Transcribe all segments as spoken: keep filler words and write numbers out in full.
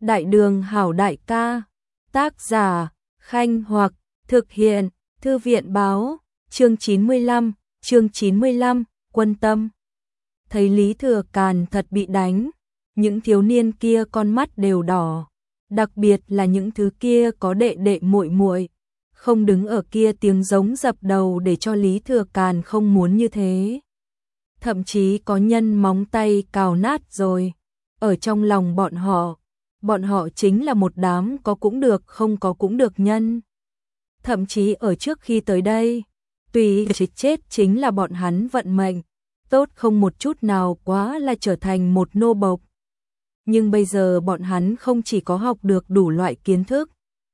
Đại đường hảo đại ca, tác giả, Khanh Hoặc, thực hiện, Thư viện báo, chương chín mươi lăm, chương chín mươi lăm, quân tâm. Thấy Lý Thừa Càn thật bị đánh, những thiếu niên kia con mắt đều đỏ, đặc biệt là những thứ kia có đệ đệ muội muội, không đứng ở kia tiếng giống dập đầu để cho Lý Thừa Càn không muốn như thế. Thậm chí có nhân móng tay cào nát rồi, ở trong lòng bọn họ, bọn họ chính là một đám có cũng được không có cũng được nhân. Thậm chí ở trước khi tới đây, tùy chết chết chính là bọn hắn vận mệnh, tốt không một chút nào quá là trở thành một nô bộc. Nhưng bây giờ bọn hắn không chỉ có học được đủ loại kiến thức,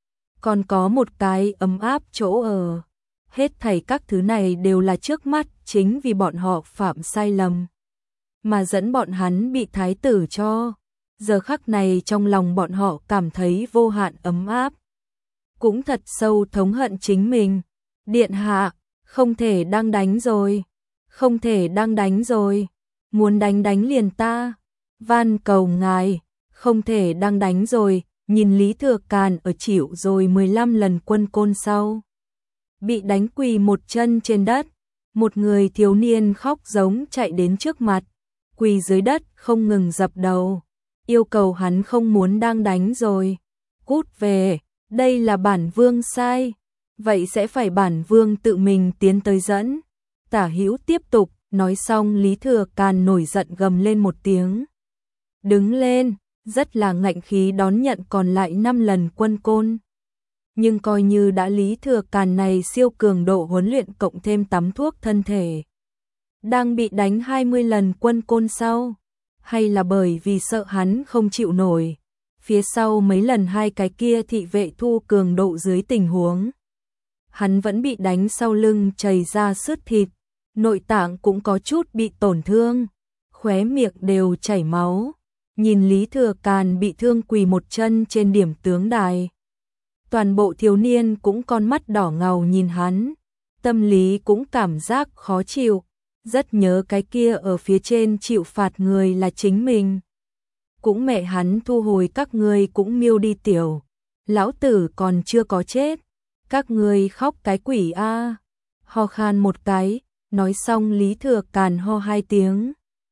còn có một cái ấm áp chỗ ở. Hết thảy các thứ này đều là trước mắt chính vì bọn họ phạm sai lầm, mà dẫn bọn hắn bị thái tử cho. Giờ khắc này trong lòng bọn họ cảm thấy vô hạn ấm áp, cũng thật sâu thống hận chính mình. Điện hạ, không thể đang đánh rồi, không thể đang đánh rồi, muốn đánh đánh liền ta, van cầu ngài, không thể đang đánh rồi. Nhìn Lý Thừa Càn ở chịu rồi mười lăm lần quân côn sau, bị đánh quỳ một chân trên đất, một người thiếu niên khóc giống chạy đến trước mặt, quỳ dưới đất không ngừng dập đầu, yêu cầu hắn không muốn đang đánh rồi, cút về, đây là bản vương sai, vậy sẽ phải bản vương tự mình tiến tới dẫn. Tả Hữu tiếp tục, nói xong Lý Thừa Càn nổi giận gầm lên một tiếng, đứng lên, rất là ngạnh khí đón nhận còn lại năm lần quân côn. Nhưng coi như đã Lý Thừa Càn này siêu cường độ huấn luyện cộng thêm tắm thuốc thân thể, đang bị đánh hai mươi lần quân côn sau, hay là bởi vì sợ hắn không chịu nổi, phía sau mấy lần hai cái kia thị vệ thu cường độ dưới tình huống, hắn vẫn bị đánh sau lưng chảy ra sứt thịt, nội tạng cũng có chút bị tổn thương, khóe miệng đều chảy máu. Nhìn Lý Thừa Càn bị thương quỳ một chân trên điểm tướng đài, toàn bộ thiếu niên cũng con mắt đỏ ngầu nhìn hắn, tâm lý cũng cảm giác khó chịu, rất nhớ cái kia ở phía trên chịu phạt người là chính mình. Cũng mẹ hắn thu hồi các ngươi cũng miêu đi tiểu, lão tử còn chưa có chết, các ngươi khóc cái quỷ a. Ho khan một cái, nói xong Lý Thừa Càn ho hai tiếng,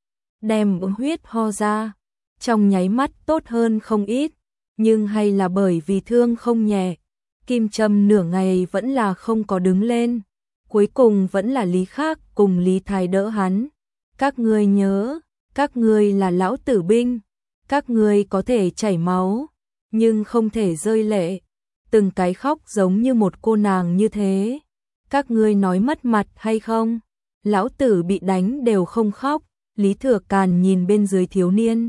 đem huyết ho ra. Trong nháy mắt tốt hơn không ít, nhưng hay là bởi vì thương không nhẹ, kim châm nửa ngày vẫn là không có đứng lên, cuối cùng vẫn là Lý Khác cùng Lý Thái đỡ hắn. Các ngươi nhớ, các ngươi là lão tử binh, các ngươi có thể chảy máu, nhưng không thể rơi lệ, từng cái khóc giống như một cô nàng như thế. Các ngươi nói mất mặt hay không? Lão tử bị đánh đều không khóc. Lý Thừa Càn nhìn bên dưới thiếu niên,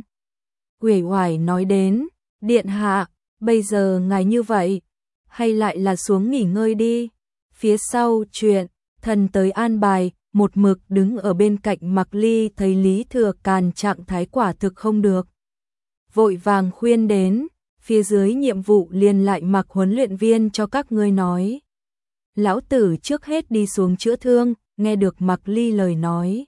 uể oải nói đến, điện hạ, bây giờ ngài như vậy, hay lại là xuống nghỉ ngơi đi. Phía sau chuyện, thần tới an bài, một mực đứng ở bên cạnh Mạc Ly thấy Lý Thừa Càn trạng thái quả thực không được, vội vàng khuyên đến, phía dưới nhiệm vụ liền lại mặc huấn luyện viên cho các ngươi nói. Lão tử trước hết đi xuống chữa thương, nghe được Mạc Ly lời nói.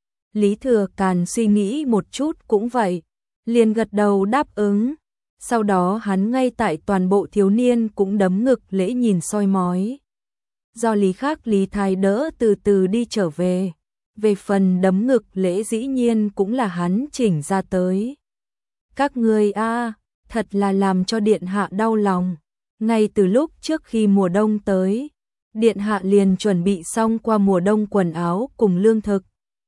Lý Thừa Càn suy nghĩ một chút cũng vậy, liền gật đầu đáp ứng. Sau đó hắn ngay tại toàn bộ thiếu niên cũng đấm ngực lễ nhìn soi mói. Do Lý Khác Lý Thái đỡ từ từ đi trở về. Về phần đấm ngực lễ dĩ nhiên cũng là hắn chỉnh ra tới. Các ngươi a, thật là làm cho điện hạ đau lòng. Ngay từ lúc trước khi mùa đông tới, điện hạ liền chuẩn bị xong qua mùa đông quần áo cùng lương thực.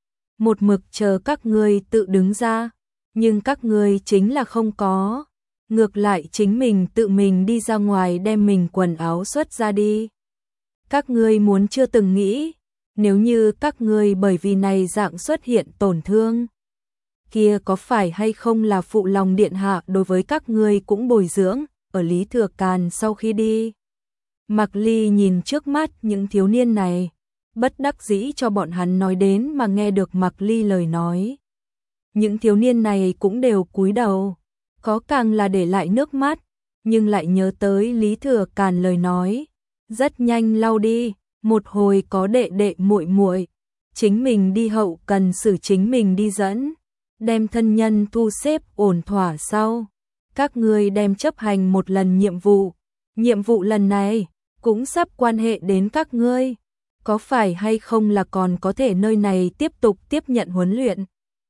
Một mực chờ các ngươi tự đứng ra. Nhưng các ngươi chính là không có, ngược lại chính mình tự mình đi ra ngoài đem mình quần áo xuất ra đi. Các ngươi muốn chưa từng nghĩ, nếu như các ngươi bởi vì này dạng xuất hiện tổn thương, kia có phải hay không là phụ lòng điện hạ đối với các ngươi cũng bồi dưỡng. Ở Lý Thừa Càn sau khi đi, Mạc Ly nhìn trước mắt những thiếu niên này, bất đắc dĩ cho bọn hắn nói đến mà nghe được Mạc Ly lời nói. Những thiếu niên này cũng đều cúi đầu, có càng là để lại nước mắt, nhưng lại nhớ tới Lý Thừa Càn lời nói, rất nhanh lau đi, một hồi có đệ đệ muội muội, chính mình đi hậu cần xử chính mình đi dẫn, đem thân nhân thu xếp ổn thỏa sau, các ngươi đem chấp hành một lần nhiệm vụ. Nhiệm vụ lần này cũng sắp quan hệ đến các ngươi. Có phải hay không là còn có thể nơi này tiếp tục tiếp nhận huấn luyện?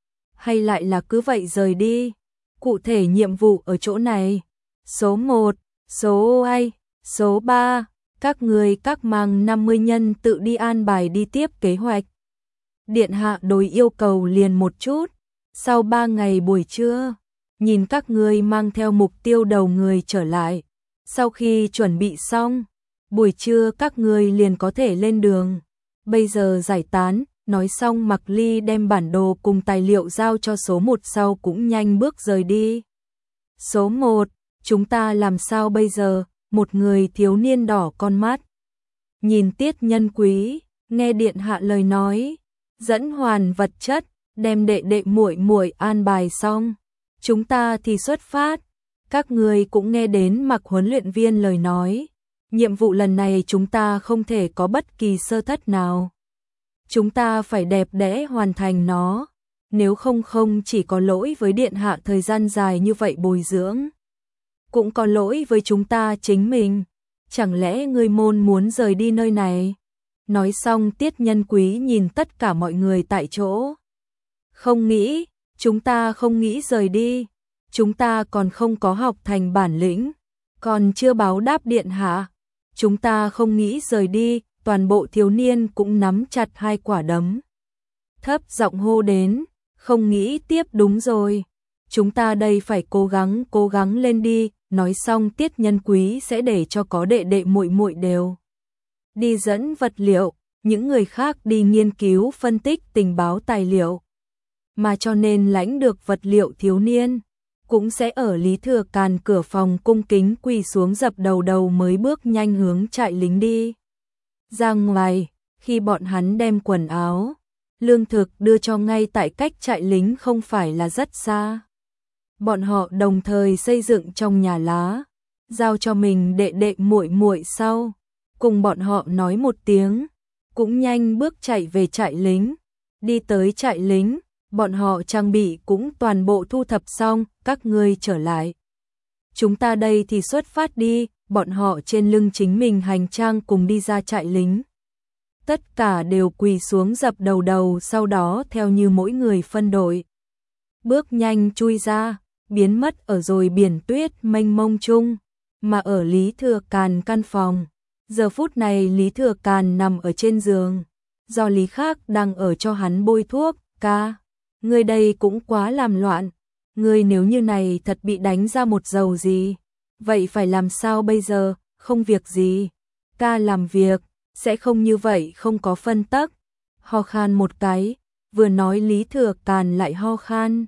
Hay lại là cứ vậy rời đi? Cụ thể nhiệm vụ ở chỗ này. Số một, số hai, số ba, các người các mang năm mươi nhân tự đi an bài đi tiếp kế hoạch. Điện hạ đối yêu cầu liền một chút. Sau ba ngày buổi trưa, nhìn các người mang theo mục tiêu đầu người trở lại. Sau khi chuẩn bị xong, buổi trưa các người liền có thể lên đường. Bây giờ giải tán, nói xong Mạc Ly đem bản đồ cùng tài liệu giao cho số một sau cũng nhanh bước rời đi. Số một, chúng ta làm sao bây giờ? Một người thiếu niên đỏ con mắt. Nhìn Tiết Nhân Quý, nghe điện hạ lời nói, dẫn hoàn vật chất, đem đệ đệ muội muội an bài xong, chúng ta thì xuất phát. Các người cũng nghe đến Mạc huấn luyện viên lời nói, nhiệm vụ lần này chúng ta không thể có bất kỳ sơ thất nào. Chúng ta phải đẹp đẽ hoàn thành nó, nếu không không chỉ có lỗi với điện hạ thời gian dài như vậy bồi dưỡng, cũng có lỗi với chúng ta chính mình. Chẳng lẽ ngươi môn muốn rời đi nơi này? Nói xong Tiết Nhân Quý nhìn tất cả mọi người tại chỗ. Không nghĩ, chúng ta không nghĩ rời đi. Chúng ta còn không có học thành bản lĩnh, còn chưa báo đáp điện hạ. Chúng ta không nghĩ rời đi, toàn bộ thiếu niên cũng nắm chặt hai quả đấm. Thấp giọng hô đến, không nghĩ tiếp đúng rồi. Chúng ta đây phải cố gắng, cố gắng lên đi. Nói xong Tiết Nhân Quý sẽ để cho có đệ đệ muội muội đều đi dẫn vật liệu, những người khác đi nghiên cứu phân tích tình báo tài liệu. Mà cho nên lãnh được vật liệu thiếu niên, cũng sẽ ở Lý Thừa Càn cửa phòng cung kính quỳ xuống dập đầu đầu mới bước nhanh hướng trại lính đi. Ra ngoài, khi bọn hắn đem quần áo, lương thực đưa cho ngay tại cách trại lính không phải là rất xa. Bọn họ đồng thời xây dựng trong nhà lá, giao cho mình đệ đệ muội muội sau, cùng bọn họ nói một tiếng, cũng nhanh bước chạy về trại lính. Đi tới trại lính, bọn họ trang bị cũng toàn bộ thu thập xong, các ngươi trở lại. Chúng ta đây thì xuất phát đi, bọn họ trên lưng chính mình hành trang cùng đi ra trại lính. Tất cả đều quỳ xuống dập đầu đầu, sau đó theo như mỗi người phân đội. Bước nhanh chui ra, biến mất ở rồi biển tuyết mênh mông chung, mà ở Lý Thừa Càn căn phòng. Giờ phút này Lý Thừa Càn nằm ở trên giường, do Lý Khác đang ở cho hắn bôi thuốc. Ca, ngươi đây cũng quá làm loạn, ngươi nếu như này thật bị đánh ra một dầu gì, vậy phải làm sao bây giờ? Không việc gì, ca làm việc, sẽ không như vậy không có phân tắc. Ho khan một cái, vừa nói Lý Thừa Càn lại ho khan.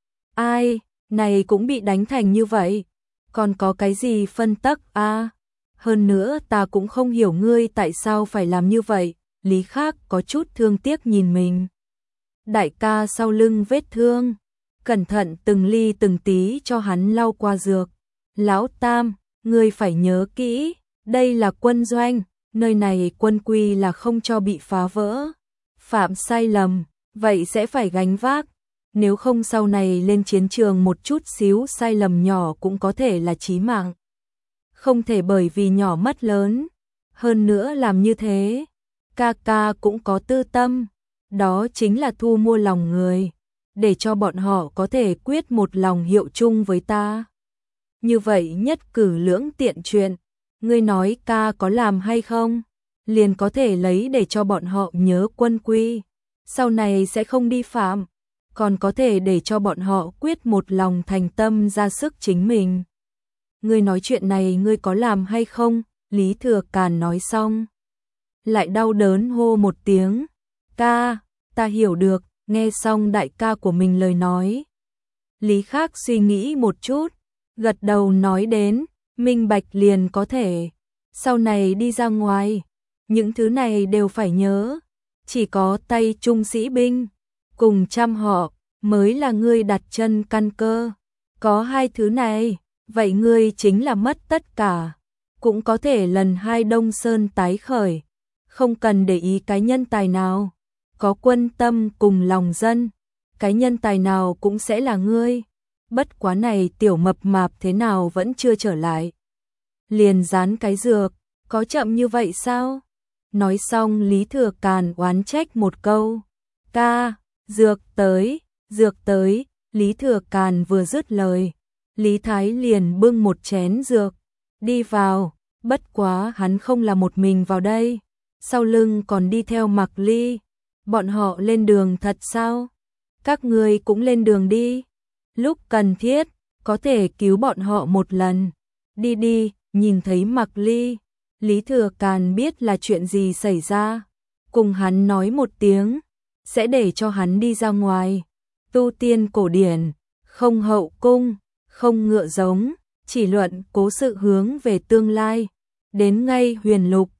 Ai, này cũng bị đánh thành như vậy, còn có cái gì phân tắc a? À? Hơn nữa ta cũng không hiểu ngươi tại sao phải làm như vậy. Lý Khác có chút thương tiếc nhìn mình. Đại ca sau lưng vết thương, cẩn thận từng ly từng tí cho hắn lau qua dược. Lão Tam, ngươi phải nhớ kỹ, đây là quân doanh, nơi này quân quy là không cho bị phá vỡ. Phạm sai lầm, vậy sẽ phải gánh vác. Nếu không sau này lên chiến trường một chút xíu sai lầm nhỏ cũng có thể là chí mạng. Không thể bởi vì nhỏ mất lớn. Hơn nữa làm như thế, ca ca cũng có tư tâm. Đó chính là thu mua lòng người, để cho bọn họ có thể quyết một lòng hiệu chung với ta. Như vậy nhất cử lưỡng tiện chuyện, ngươi nói ca có làm hay không, liền có thể lấy để cho bọn họ nhớ quân quy, sau này sẽ không đi phạm, còn có thể để cho bọn họ quyết một lòng thành tâm ra sức chính mình. Ngươi nói chuyện này ngươi có làm hay không? Lý Thừa Càn nói xong, lại đau đớn hô một tiếng. Ca, ta hiểu được. Nghe xong đại ca của mình lời nói, Lý Khác suy nghĩ một chút, gật đầu nói đến, minh bạch liền có thể. Sau này đi ra ngoài, những thứ này đều phải nhớ. Chỉ có tay trung sĩ binh, cùng trăm họ, mới là ngươi đặt chân căn cơ. Có hai thứ này, vậy ngươi chính là mất tất cả. Cũng có thể lần hai Đông Sơn tái khởi, không cần để ý cái nhân tài nào. Có quân tâm cùng lòng dân, cái nhân tài nào cũng sẽ là ngươi. bất quá này tiểu mập mạp thế nào vẫn chưa trở lại. Liền dán cái dược, có chậm như vậy sao? Nói xong Lý Thừa Càn oán trách một câu. Ca, dược tới, dược tới, Lý Thừa Càn vừa dứt lời. Lý Thái liền bưng một chén dược, đi vào, bất quá hắn không là một mình vào đây. Sau lưng còn đi theo Mạc Ly. Bọn họ lên đường thật sao? Các ngươi cũng lên đường đi. Lúc cần thiết, có thể cứu bọn họ một lần. Đi đi, nhìn thấy Mạc Ly. Lý Thừa Càn biết là chuyện gì xảy ra. Cùng hắn nói một tiếng, sẽ để cho hắn đi ra ngoài. Tu tiên cổ điển, không hậu cung, không ngựa giống, chỉ luận cố sự hướng về tương lai. Đến ngay huyền lục,